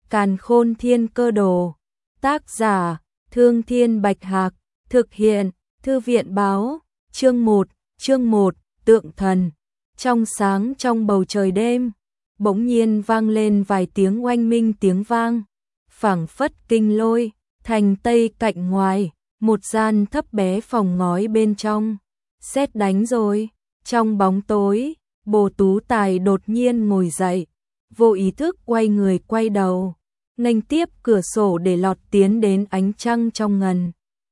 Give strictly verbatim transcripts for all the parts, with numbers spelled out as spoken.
Càn Khôn Thiên Cơ Đồ. Tác giả: Thương Thiên Bạch Hạc. Thực hiện: Thư viện Báo. Chương một. Chương một. Tượng thần. Trong sáng trong bầu trời đêm, bỗng nhiên vang lên vài tiếng oanh minh tiếng vang, phảng phất kinh lôi. Thành Tây cạnh ngoài, một gian thấp bé phòng ngói bên trong, sét đánh rồi. Trong bóng tối, Bồ Tú Tài đột nhiên ngồi dậy, vô ý thức quay người quay đầu, nghênh tiếp cửa sổ để lọt tiến đến ánh trăng trong ngần.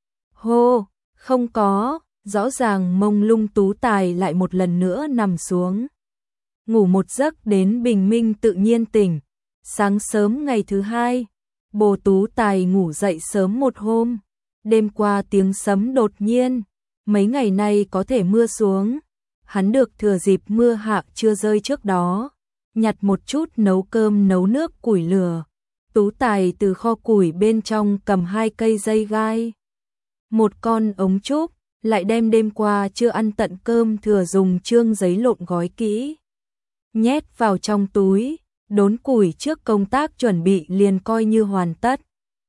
Hô, không có, rõ ràng mông lung Tú Tài lại một lần nữa nằm xuống. Ngủ một giấc đến bình minh tự nhiên tỉnh. Sáng sớm ngày thứ hai, Bồ Tú Tài ngủ dậy sớm một hôm. Đêm qua tiếng sấm đột nhiên, mấy ngày nay có thể mưa xuống. Hắn được thừa dịp mưa hạ chưa rơi trước đó, nhặt một chút nấu cơm nấu nước củi lửa. Tú Tài từ kho củi bên trong cầm hai cây dây gai, một con ống trúc, lại đem đêm qua chưa ăn tận cơm thừa dùng trương giấy lộn gói kỹ, nhét vào trong túi. Đốn củi trước công tác chuẩn bị liền coi như hoàn tất.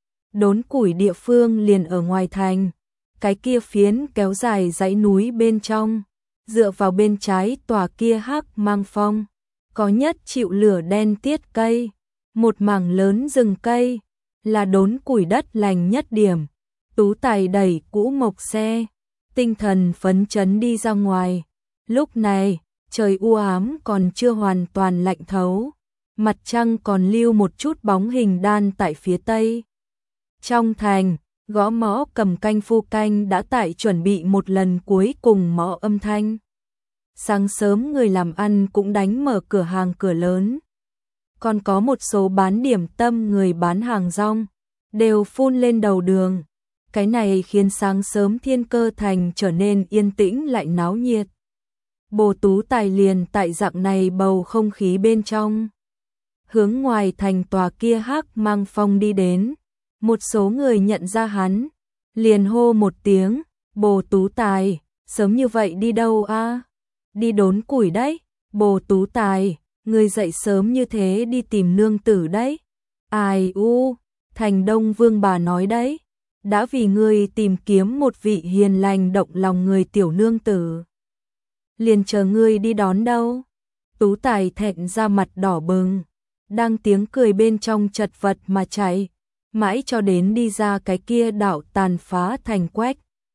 Đốn củi địa phương liền ở ngoài thành, cái kia phiến kéo dài dãy núi bên trong, dựa vào bên trái tòa kia hắc mang phong, có nhất chịu lửa đen tiết cây, một mảng lớn rừng cây, là đốn củi đất lành nhất điểm. Tú Tài đẩy cũ mộc xe, tinh thần phấn chấn đi ra ngoài. Lúc này, trời u ám còn chưa hoàn toàn lạnh thấu, mặt trăng còn lưu một chút bóng hình đan tại phía tây. Trong thành, gõ mõ cầm canh phu canh đã tại chuẩn bị một lần cuối cùng mõ âm thanh. Sáng sớm người làm ăn cũng đánh mở cửa hàng cửa lớn. Còn có một số bán điểm tâm người bán hàng rong, đều phun lên đầu đường. Cái này khiến sáng sớm Thiên Cơ Thành trở nên yên tĩnh lại náo nhiệt. Bồ Tú Tài liền tại dạng này bầu không khí bên trong, hướng ngoài thành tòa kia hắc mang phong đi đến. Một số người nhận ra hắn, liền hô một tiếng, Bồ Tú Tài, sớm như vậy đi đâu a? À? Đi đốn củi đấy. Bồ Tú Tài, người dậy sớm như thế đi tìm nương tử đấy. Ai u, Thành Đông Vương bà nói đấy, đã vì người tìm kiếm một vị hiền lành động lòng người tiểu nương tử, liền chờ ngươi đi đón đâu. Tú Tài thẹn ra mặt đỏ bừng, đang tiếng cười bên trong chật vật mà chạy, mãi cho đến đi ra cái kia đảo tàn phá thành quách,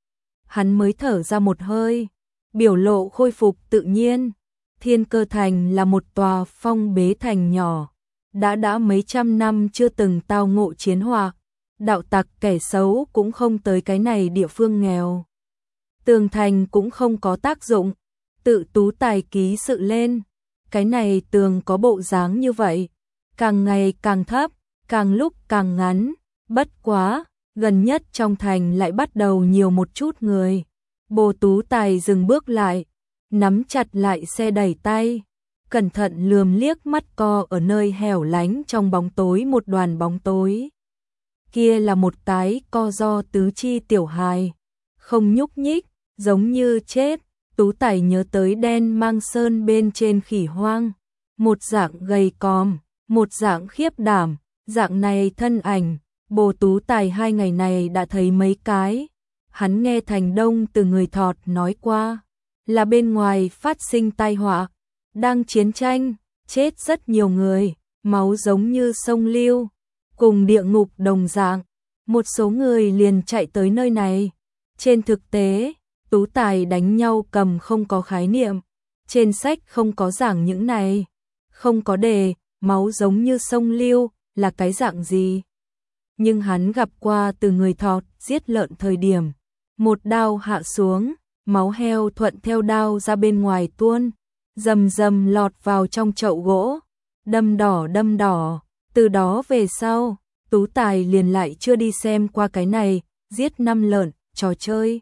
hắn mới thở ra một hơi, biểu lộ khôi phục tự nhiên. Thiên Cơ Thành là một tòa phong bế thành nhỏ, đã đã mấy trăm năm chưa từng tao ngộ chiến hỏa, đạo tặc kẻ xấu cũng không tới cái này địa phương nghèo. Tường thành cũng không có tác dụng, tự Tú Tài ký sự lên, cái này tường có bộ dáng như vậy, càng ngày càng thấp, càng lúc càng ngắn. Bất quá, gần nhất trong thành lại bắt đầu nhiều một chút người. Bồ Tú Tài dừng bước lại, nắm chặt lại xe đẩy tay, cẩn thận lườm liếc mắt co ở nơi hẻo lánh trong bóng tối một đoàn bóng tối. Kia là một cái co do tứ chi tiểu hài, không nhúc nhích, giống như chết. Tú Tài nhớ tới đen mang sơn bên trên khỉ hoang, một dạng gầy còm, một dạng khiếp đảm, dạng này thân ảnh, Bồ Tú Tài hai ngày này đã thấy mấy cái. Hắn nghe Thành Đông từ người thọt nói qua, là bên ngoài phát sinh tai họa, đang chiến tranh, chết rất nhiều người, máu giống như sông lưu, cùng địa ngục đồng dạng. Một số người liền chạy tới nơi này. Trên thực tế, Tú Tài đánh nhau cầm không có khái niệm, trên sách không có giảng những này, không có đề, máu giống như sông lưu là cái dạng gì. Nhưng hắn gặp qua từ người thọt giết lợn thời điểm, một đao hạ xuống, máu heo thuận theo đao ra bên ngoài tuôn, rầm rầm lọt vào trong chậu gỗ, đâm đỏ đâm đỏ. Từ đó về sau, Tú Tài liền lại chưa đi xem qua cái này giết năm lợn trò chơi.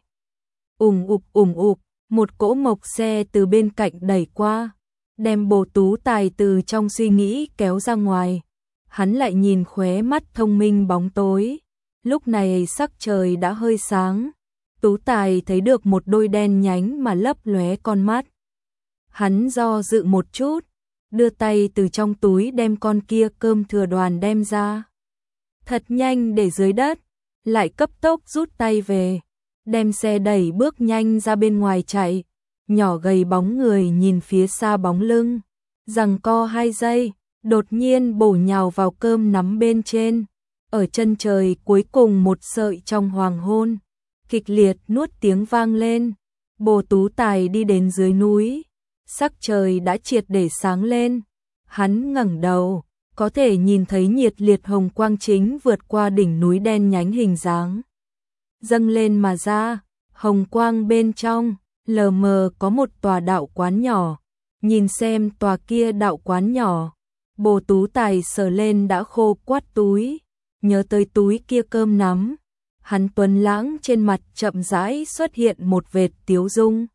Ùng ục ùng ục, một cỗ mộc xe từ bên cạnh đẩy qua, đem Bồ Tú Tài từ trong suy nghĩ kéo ra ngoài. Hắn lại nhìn khóe mắt thông minh bóng tối. Lúc này sắc trời đã hơi sáng, Tú Tài thấy được một đôi đen nhánh mà lấp lóe con mắt. Hắn do dự một chút, đưa tay từ trong túi đem con kia cơm thừa đoàn đem ra. Thật nhanh để dưới đất, lại cấp tốc rút tay về, đem xe đẩy bước nhanh ra bên ngoài chạy, nhỏ gầy bóng người nhìn phía xa bóng lưng, giằng co hai giây, đột nhiên bổ nhào vào cơm nắm bên trên, ở chân trời cuối cùng một sợi trong hoàng hôn, kịch liệt nuốt tiếng vang lên. Bồ Tú Tài đi đến dưới núi, sắc trời đã triệt để sáng lên, hắn ngẩng đầu, có thể nhìn thấy nhiệt liệt hồng quang chính vượt qua đỉnh núi đen nhánh hình dáng, dâng lên mà ra, hồng quang bên trong, lờ mờ có một tòa đạo quán nhỏ, nhìn xem tòa kia đạo quán nhỏ, Bồ Tú Tài sờ lên đã khô quắt túi, nhớ tới túi kia cơm nắm, hắn tuấn lãng trên mặt chậm rãi xuất hiện một vệt tiếu dung.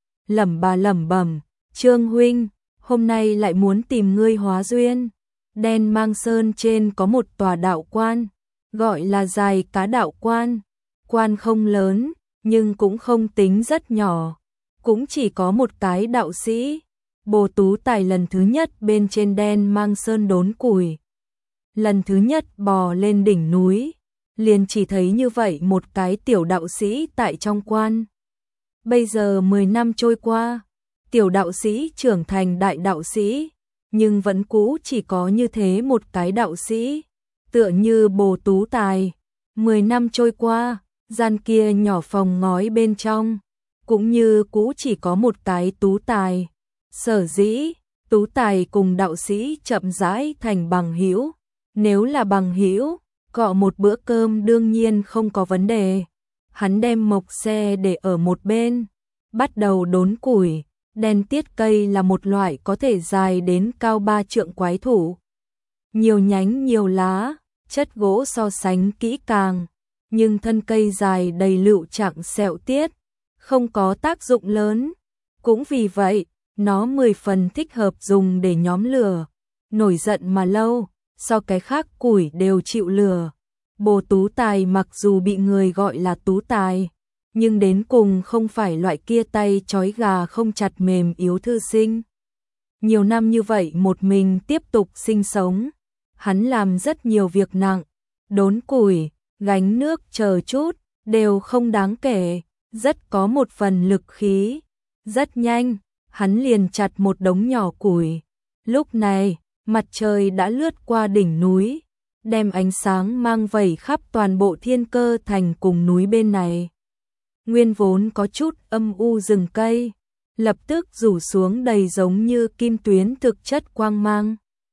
Lẩm bà lẩm bẩm, Trương huynh, hôm nay lại muốn tìm ngươi hóa duyên. Đen Mang Sơn trên có một tòa đạo quan, gọi là Dài Cá đạo quan. Quan không lớn, nhưng cũng không tính rất nhỏ, cũng chỉ có một cái đạo sĩ. Bồ Tú Tài lần thứ nhất bên trên Đen Mang Sơn đốn củi, lần thứ nhất bò lên đỉnh núi, liền chỉ thấy như vậy một cái tiểu đạo sĩ tại trong quan. Bây giờ mười năm trôi qua, tiểu đạo sĩ trưởng thành đại đạo sĩ, nhưng vẫn cũ chỉ có như thế một cái đạo sĩ, tựa như Bồ Tú Tài. Mười năm trôi qua, gian kia nhỏ phòng ngói bên trong, cũng như cũ chỉ có một cái Tú Tài. Sở dĩ, Tú Tài cùng đạo sĩ chậm rãi thành bằng hữu. Nếu là bằng hữu, cọ một bữa cơm đương nhiên không có vấn đề. Hắn đem mộc xe để ở một bên, bắt đầu đốn củi. Đen tiết cây là một loại có thể dài đến cao ba trượng quái thụ. Nhiều nhánh nhiều lá, chất gỗ so sánh kỹ càng, nhưng thân cây dài đầy lựu trạng sẹo tiết, không có tác dụng lớn. Cũng vì vậy, nó mười phần thích hợp dùng để nhóm lửa. Nổi giận mà lâu, so cái khác củi đều chịu lửa. Bồ Tú Tài mặc dù bị người gọi là Tú Tài, nhưng đến cùng không phải loại kia tay trói gà không chặt mềm yếu thư sinh. Nhiều năm như vậy một mình tiếp tục sinh sống, hắn làm rất nhiều việc nặng, đốn củi, gánh nước chờ chút, đều không đáng kể, rất có một phần lực khí. Rất nhanh, hắn liền chặt một đống nhỏ củi. Lúc này, mặt trời đã lướt qua đỉnh núi, đem ánh sáng mang vẩy khắp toàn bộ Thiên Cơ thành cùng núi bên này. Nguyên vốn có chút âm u rừng cây, lập tức rủ xuống đầy giống như kim tuyến thực chất quang mang.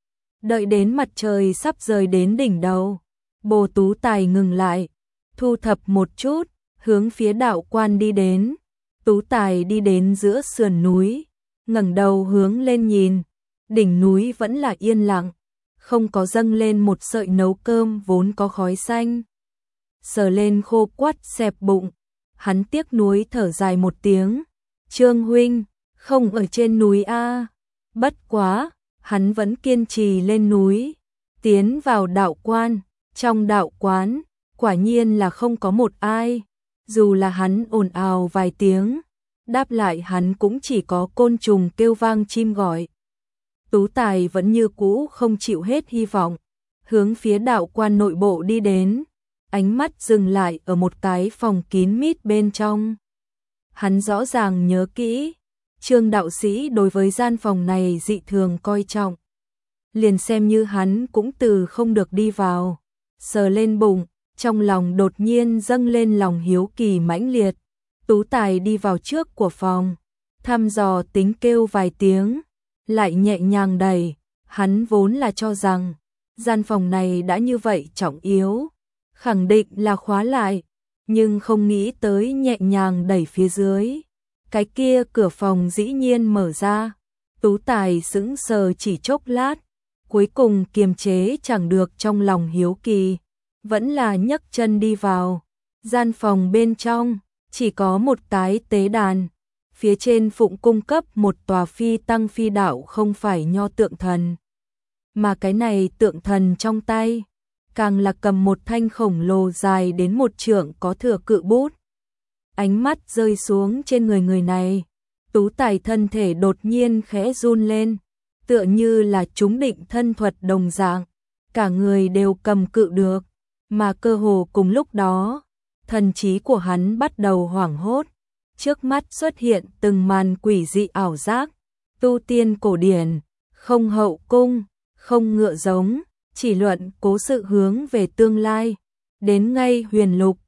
Đợi đến mặt trời sắp rời đến đỉnh đầu, Bồ Tú Tài ngừng lại, thu thập một chút, hướng phía đạo quan đi đến. Tú Tài đi đến giữa sườn núi, ngẩng đầu hướng lên nhìn, đỉnh núi vẫn là yên lặng, không có dâng lên một sợi nấu cơm vốn có khói xanh. Sờ lên khô quắt xẹp bụng, hắn tiếc nuối thở dài một tiếng, Trương huynh, không ở trên núi a. Bất quá, hắn vẫn kiên trì lên núi, tiến vào đạo quan. Trong đạo quán, quả nhiên là không có một ai, dù là hắn ồn ào vài tiếng, đáp lại hắn cũng chỉ có côn trùng kêu vang chim gọi. Tú Tài vẫn như cũ không chịu hết hy vọng, hướng phía đạo quan nội bộ đi đến, ánh mắt dừng lại ở một cái phòng kín mít bên trong. Hắn rõ ràng nhớ kỹ, Trương đạo sĩ đối với gian phòng này dị thường coi trọng. Liền xem như hắn cũng từ không được đi vào, sờ lên bụng, trong lòng đột nhiên dâng lên lòng hiếu kỳ mãnh liệt. Tú Tài đi vào trước của phòng, thăm dò tính kêu vài tiếng, lại nhẹ nhàng đẩy. Hắn vốn là cho rằng gian phòng này đã như vậy trọng yếu, khẳng định là khóa lại, nhưng không nghĩ tới nhẹ nhàng đẩy phía dưới, cái kia cửa phòng dĩ nhiên mở ra. Tú Tài sững sờ chỉ chốc lát, cuối cùng kiềm chế chẳng được trong lòng hiếu kỳ, vẫn là nhấc chân đi vào. Gian phòng bên trong chỉ có một cái tế đàn, phía trên phụng cung cấp một tòa phi tăng phi đạo không phải nho tượng thần, mà cái này tượng thần trong tay càng là cầm một thanh khổng lồ dài đến một trượng có thừa cự bút. Ánh mắt rơi xuống trên người người này, Tú Tài thân thể đột nhiên khẽ run lên, tựa như là chúng định thân thuật đồng dạng, cả người đều cầm cự được, mà cơ hồ cùng lúc đó, thần trí của hắn bắt đầu hoảng hốt, trước mắt xuất hiện từng màn quỷ dị ảo giác, tu tiên cổ điển, không hậu cung, không ngựa giống, chỉ luận cố sự hướng về tương lai, đến ngay huyền lục,